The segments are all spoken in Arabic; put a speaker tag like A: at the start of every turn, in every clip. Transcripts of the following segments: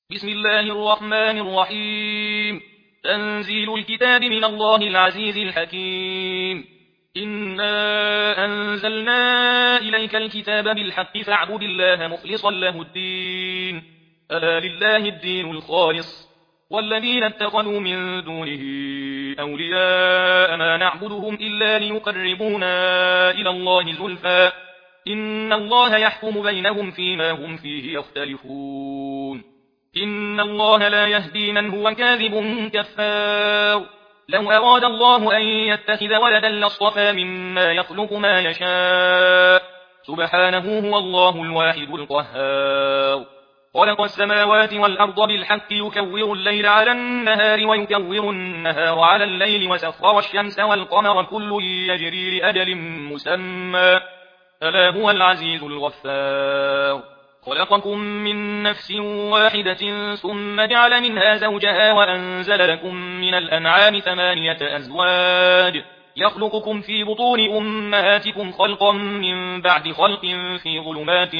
A: بسم الله الرحمن الرحيم. تنزيل الكتاب من الله العزيز الحكيم. إنا أنزلنا إليك الكتاب بالحق فاعبد الله مخلصا له الدين. ألا لله الدين الخالص والذين اتخذوا من دونه أولياء ما نعبدهم إلا ليقربونا إلى الله زلفى إن الله يحكم بينهم فيما هم فيه يختلفون. إن الله لا يهدي من هو كاذب كفار. لو أراد الله أن يتخذ ولدا لاصطفى مما يخلق ما يشاء سبحانه هو الله الواحد القهار. خلق السماوات والأرض بالحق يكور الليل على النهار ويكور النهار على الليل وسخر الشمس والقمر كل يجري لأجل مسمى ألا هو العزيز الغفار. خلقكم من نفس واحدة ثم جعل منها زوجها وأنزل لكم من الأنعام 8 أزواج يخلقكم في بطون أمهاتكم خلقا من بعد خلق في ظلمات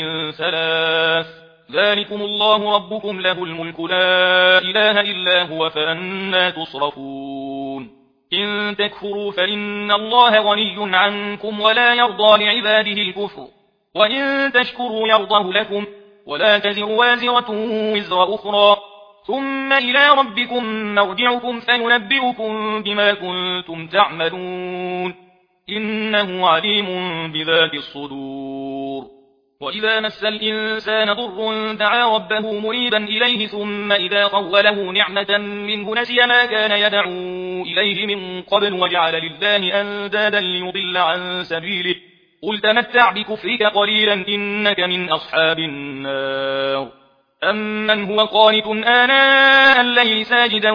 A: 3 ذلكم الله ربكم له الملك لا إله إلا هو فأنى تصرفون. إن تكفروا فإن الله غني عنكم ولا يرضى لعباده الكفر وإن تشكروا يرضه لكم ولا تزر وازرة وزر أخرى ثم إلى ربكم مرجعكم فينبئكم بما كنتم تعملون إنه عليم بذات الصدور. وإذا مس الإنسان ضر دعا ربه منيبا إليه ثم إذا خوله نعمة منه نسي ما كان يدعو إليه من قبل وجعل لله أندادا ليضل عن سبيله قل تمتع بكفرك قليلا إنك من أصحاب النار. أمن هو قانت آناء الليل ساجدا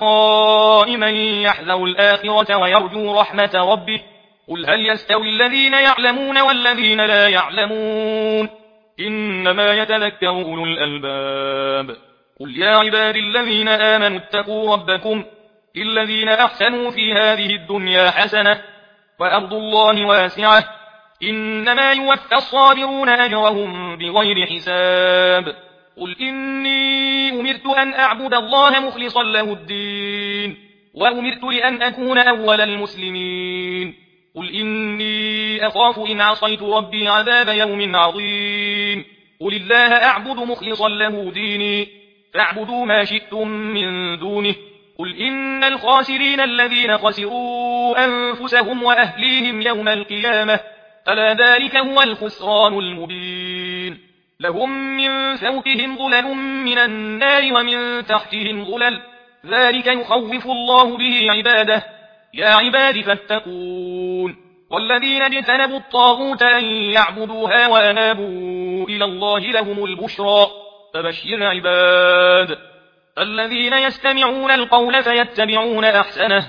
A: وقائما يحذر الآخرة ويرجو رحمة ربه قل هل يستوي الذين يعلمون والذين لا يعلمون إنما يتذكر أولو الألباب. قل يا عبادي الذين آمنوا اتقوا ربكم للذين أحسنوا في هذه الدنيا حسنة وأرض الله واسعة إنما يوفى الصابرون أجرهم بغير حساب. قل إني أمرت أن أعبد الله مخلصا له الدين وأمرت لأن أكون أول المسلمين. قل إني أخاف إن عصيت ربي عذاب يوم عظيم. قل الله أعبد مخلصا له ديني فاعبدوا ما شئتم من دونه. قل إن الخاسرين الذين خسروا أنفسهم وأهليهم يوم القيامة ألا ذلك هو الخسران المبين. لهم من فوقهم ظلل من النار ومن تحتهم ظلل ذلك يخوف الله به عباده يا عباد فاتقون. والذين اجتنبوا الطاغوت أن يعبدوها وأنابوا إلى الله لهم البشرى فبشر عباد الذين يستمعون القول فيتبعون أحسنه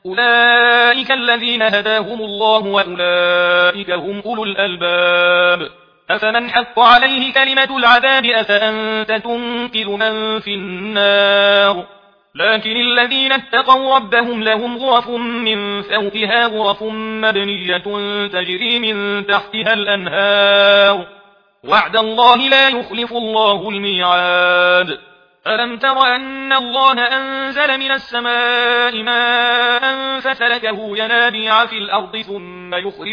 A: أولئك الذين هداهم الله وأولئك هم أولو الألباب. أفمن حق عليه كلمة العذاب أفأنت تنقذ من في النار. لكن الذين اتقوا ربهم لهم غرف من فوقها غرف مبنية تجري من تحتها الأنهار وعد الله لا يخلف الله الميعاد. ألم تر أن الله أنزل من السماء ماء فسلكه ينابيع في الأرض ثم يخرج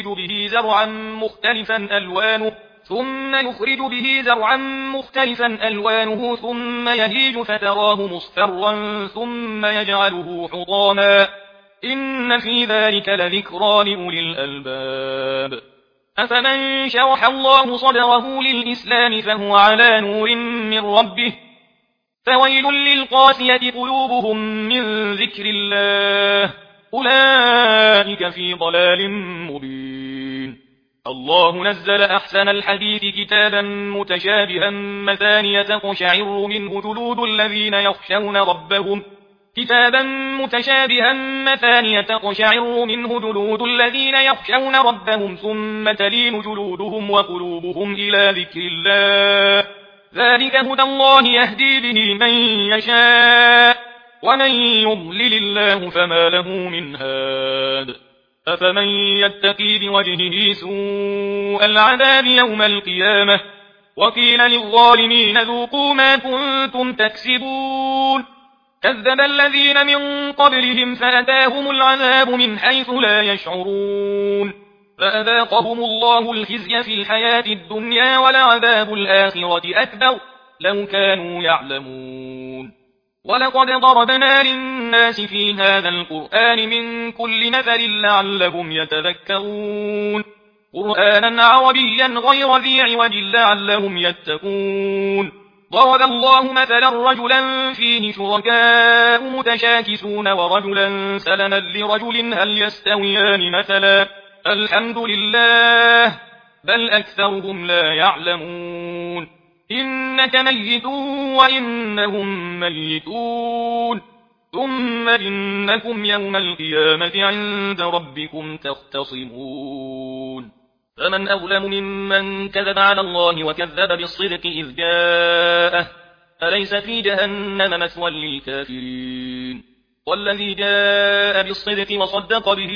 A: به زرعا مختلفا ألوانه ثم يهيج فتراه مصفرا ثم يجعله حطاما إن في ذلك لذكرى لأولي الألباب. أفمن شرح الله صدره للإسلام فهو على نور من ربه فويل للقاسية قلوبهم من ذكر الله أولئك في ضلال مبين. الله نزل أحسن الحديث كتابا متشابها مثانية تقشعر منه جلود الذين يخشون ربهم ثم تلين جلودهم وقلوبهم إلى ذكر الله ذلك هدى الله يهدي به من يشاء ومن يضلل الله فما له من هاد. أفمن يتقي بوجهه سوء العذاب يوم القيامة وقيل للظالمين ذوقوا ما كنتم تكسبون كذب الذين من قبلهم فأتاهم العذاب من حيث لا يشعرون فأذاقهم الله الخزي في الحياة الدنيا ولعذاب الآخرة أكبر لو كانوا يعلمون ولقد ضربنا للناس في هذا القرآن من كل مثل لعلهم يتذكرون قرآنا عربيا غير ذي عوج لعلهم يتقون ضرب الله مثلا رجلا فيه شركاء متشاكسون ورجلا سلما لرجل هل يستويان مثلا الحمد لله بل أكثرهم لا يعلمون إنك ميت وإنهم ميتون ثم إنكم يوم القيامة عند ربكم تختصمون فمن أظلم ممن كذب على الله وكذب بالصدق إذ جاءه أليس في جهنم مثوى للكافرين والذي جاء بالصدق وصدق به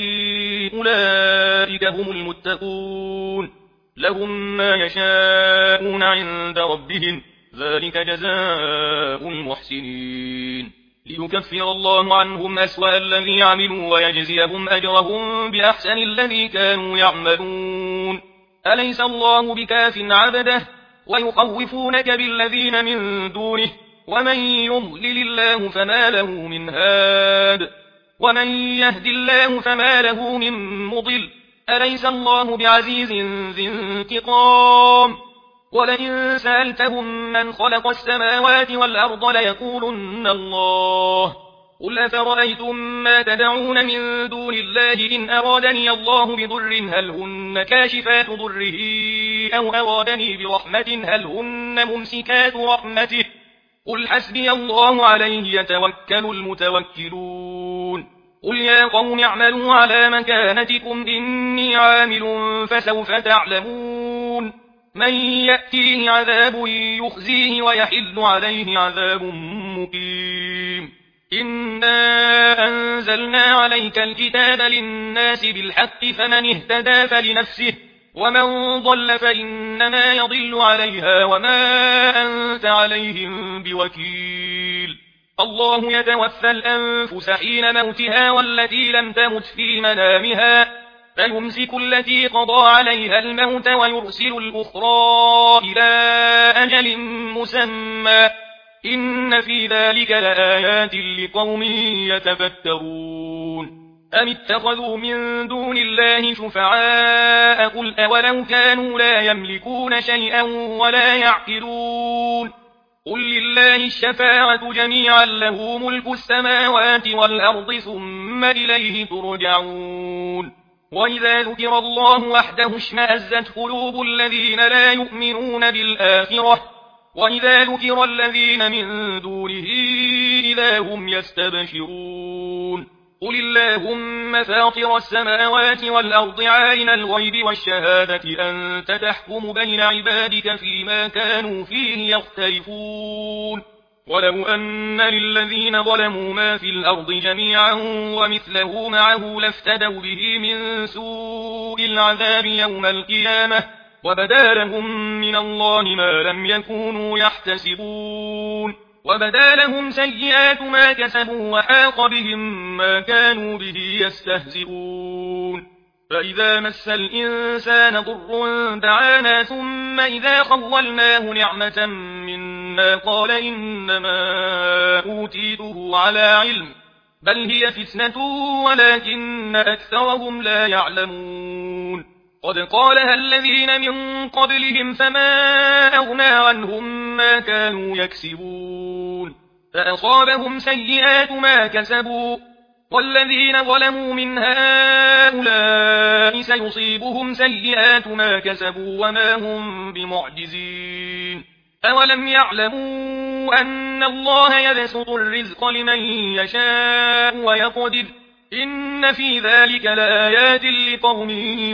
A: أولئك هم المتقون لهم ما يشاءون عند ربهم ذلك جزاء المحسنين ليكفر الله عنهم أسوأ الذي عملوا ويجزيهم أجرهم بأحسن الذي كانوا يعملون أليس الله بكاف عبده ويخوفونك بالذين من دونه ومن يضلل الله فما له من هاد ومن يهد الله فما له من مضل أليس الله بعزيز ذي انتقام ولئن سألتهم من خلق السماوات والأرض ليقولن الله قل أفرأيتم ما تدعون من دون الله إن أرادني الله بضر هل هن كاشفات ضره أو أرادني برحمة هل هن ممسكات رحمته قل حسبي الله عليه يتوكل المتوكلون قل يا قوم اعملوا على مكانتكم إني عامل فسوف تعلمون من يأتيه عذاب يخزيه ويحل عليه عذاب مقيم إنا أنزلنا عليك الكتاب للناس بالحق فمن اهتدى فلنفسه ومن ضل فإنما يضل عليها وما أنت عليهم بوكيل الله يتوفى الأنفس حين موتها والتي لم تمت في منامها فيمسك التي قضى عليها الموت ويرسل الأخرى إلى أجل مسمى إن في ذلك لآيات لقوم يتفكرون أم اتخذوا من دون الله شفعاء قل أولو كانوا لا يملكون شيئا ولا يعقلون قل لله الشفاعة جميعا له ملك السماوات والأرض ثم إليه ترجعون وإذا ذكر الله وحده اشمأزت قلوب الذين لا يؤمنون بالآخرة وإذا ذكر الذين من دونه إذا هم يستبشرون قل اللهم فاطر السماوات والأرض عالم الغيب والشهادة أنت تحكم بين عبادك فيما كانوا فيه يختلفون ولو أن للذين ظلموا ما في الأرض جميعا ومثله معه لافتدوا به من سوء العذاب يوم القيامة وبدا لهم من الله ما لم يكونوا يحتسبون وبدا لهم سيئات ما كسبوا وحاق بهم ما كانوا به يستهزئون فإذا مس الإنسان ضر دعانا ثم إذا خولناه نعمة منا قال إنما أوتيته على علم بل هي فتنة ولكن أكثرهم لا يعلمون قد قالها الذين من قبلهم فما أغنى عنهم ما كانوا يكسبون فأصابهم سيئات ما كسبوا والذين ظلموا من هؤلاء سيصيبهم سيئات ما كسبوا وما هم بمعجزين أولم يعلموا أن الله يبسط الرزق لمن يشاء ويقدر إن في ذلك لآيات لقوم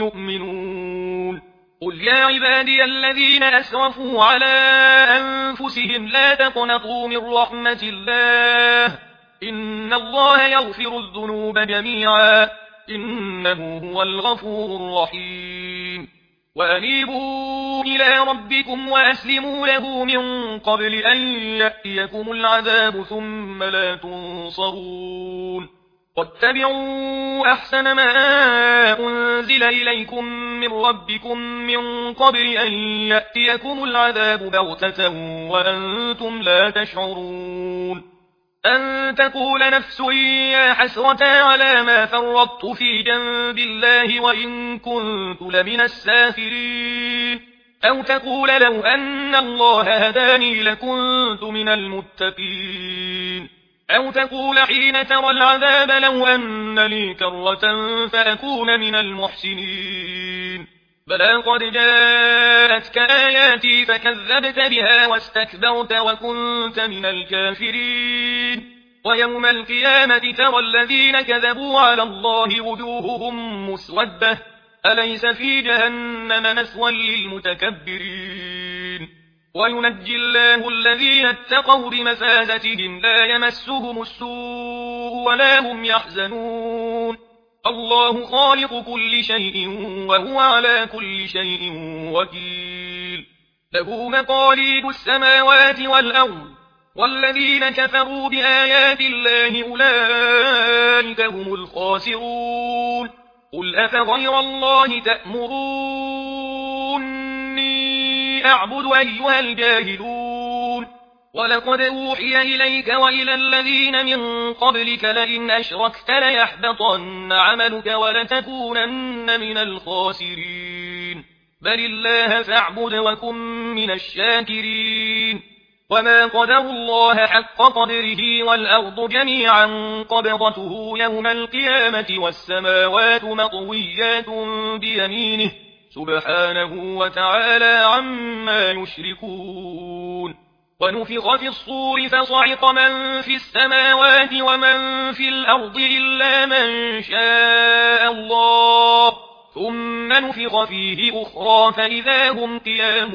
A: يؤمنون قل يا عبادي الذين أسرفوا على أنفسهم لا تقنطوا من رحمة الله إن الله يغفر الذنوب جميعا إنه هو الغفور الرحيم وأنيبوا إلى ربكم وأسلموا له من قبل أن يأتيكم العذاب ثم لا تنصرون واتبعوا أحسن ما أنزل إليكم من ربكم من قبل أن يأتيكم العذاب بغتة وأنتم لا تشعرون أن تقول نفس يا حسرة على ما فرطت في جنب الله وإن كنت لمن الساخرين أو تقول لو أن الله هداني لكنت من المتقين أو تقول حين ترى العذاب لو أن لي كرة فأكون من المحسنين بلى قد جاءتك آياتي فكذبت بها واستكبرت وكنت من الكافرين ويوم القيامة ترى الذين كذبوا على الله وجوههم مسودة أليس في جهنم مثوى للمتكبرين وينجي الله الذين اتقوا بمفازتهم لا يمسهم السوء ولا هم يحزنون الله خالق كل شيء وهو على كل شيء وكيل له مقاليد السماوات والأرض والذين كفروا بآيات الله أولئك هم الخاسرون قل أفغير الله تأمروني أعبد أيها الجاهلون ولقد أوحي إليك وإلى الذين من قبلك لئن أشركت ليحبطن عملك ولتكونن من الخاسرين بل الله فاعبد وكن من الشاكرين وما قدروا الله حق قدره والأرض جميعا قبضته يوم القيامة والسماوات مطويات بيمينه سبحانه وتعالى عما يشركون ونفخ في الصور فصعق من في السماوات ومن في الأرض إلا من شاء الله ثم نفخ فيه أخرى فإذا هم قيام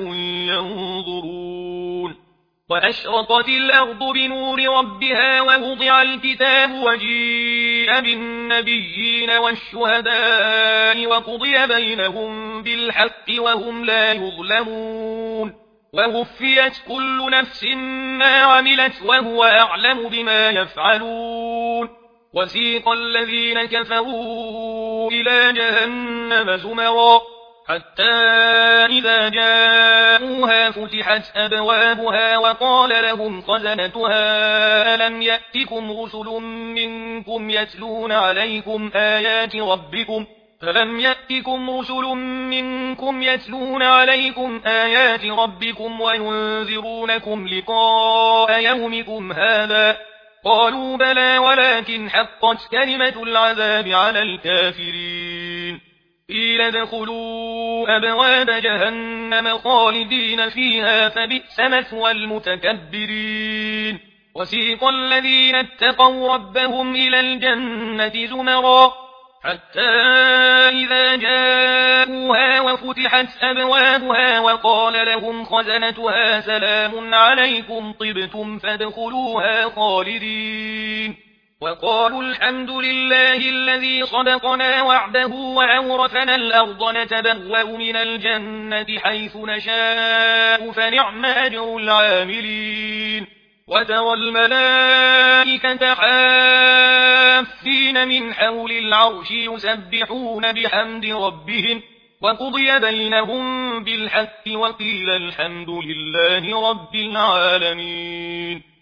A: ينظرون وأشرقت الأرض بنور ربها ووضع الكتاب وجيء بالنبيين والشهداء وقضي بينهم بالحق وهم لا يظلمون ووفيت كل نفس ما عملت وهو أعلم بما يفعلون وسيق الذين كفروا إلى جهنم زمرا حتى إذا جاءوها فتحت أبوابها وقال لهم خزنتها ألم يأتكم رسل منكم يتلون عليكم آيات ربكم فلم يأتكم رسل منكم يتلون عليكم آيات ربكم وينذرونكم لقاء يومكم هذا قالوا بلى ولكن حقت كلمة العذاب على الكافرين قيل ادخلوا أبواب جهنم خالدين فيها فبئس مثوى المتكبرين وسيق الذين اتقوا ربهم إلى الجنة زمرا حتى إذا جاءوها وفتحت أبوابها وقال لهم خزنتها سلام عليكم طبتم فادخلوها خالدين وقالوا الحمد لله الذي صدقنا وعده وأورثنا الأرض نتبوأ من الجنة حيث نشاء فنعم أجر العاملين وترى الملائكة حافين من حول العرش يسبحون بحمد ربهم وقضي بينهم بالحق وقيل الحمد لله رب العالمين